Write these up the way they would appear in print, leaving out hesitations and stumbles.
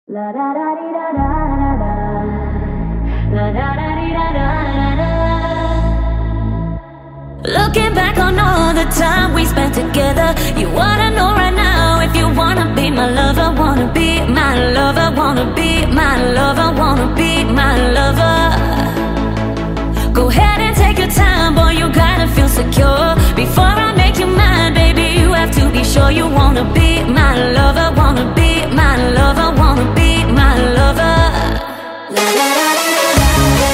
La da da dee da da da da. La da da dee da da da da. Looking back on all the time we spent together, you wanna know right now if you wanna be my lover, wanna be my lover, wanna be my lover, wanna be my lover. Go ahead and take your time, boy, you gotta feel secure. Before I make you mine, baby, you have to be sure you wanna be my lover, wanna be my lover, wanna be my lover. La la la la la la.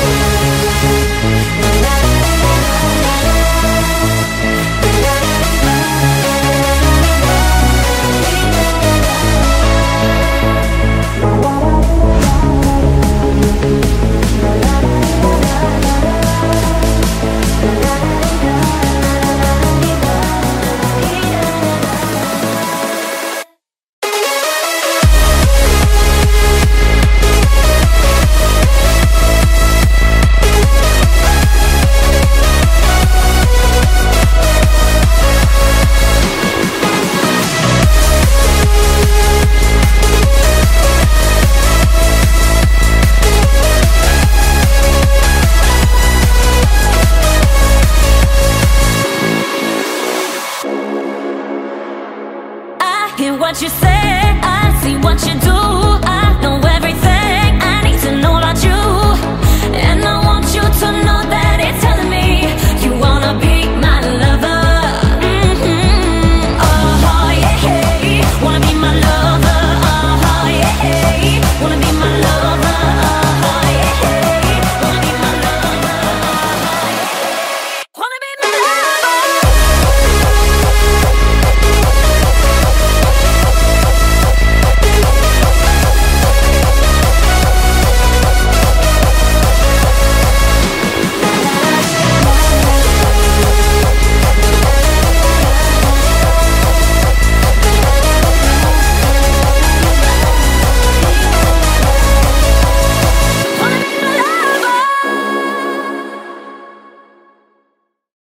Hear what you say, I see what you